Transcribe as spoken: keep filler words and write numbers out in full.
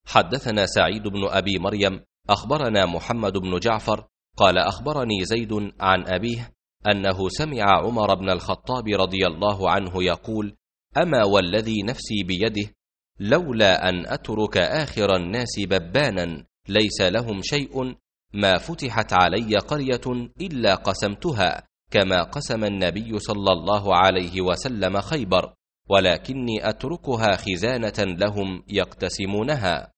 حدثنا سعيد بن أبي مريم أخبرنا محمد بن جعفر قال أخبرني زيد عن أبيه أنه سمع عمر بن الخطاب رضي الله عنه يقول: أما والذي نفسي بيده لولا أن أترك آخر الناس ببانا ليس لهم شيء ما فتحت علي قرية إلا قسمتها كما قسم النبي صلى الله عليه وسلم خيبر، ولكني أتركها خزانة لهم يقتسمونها.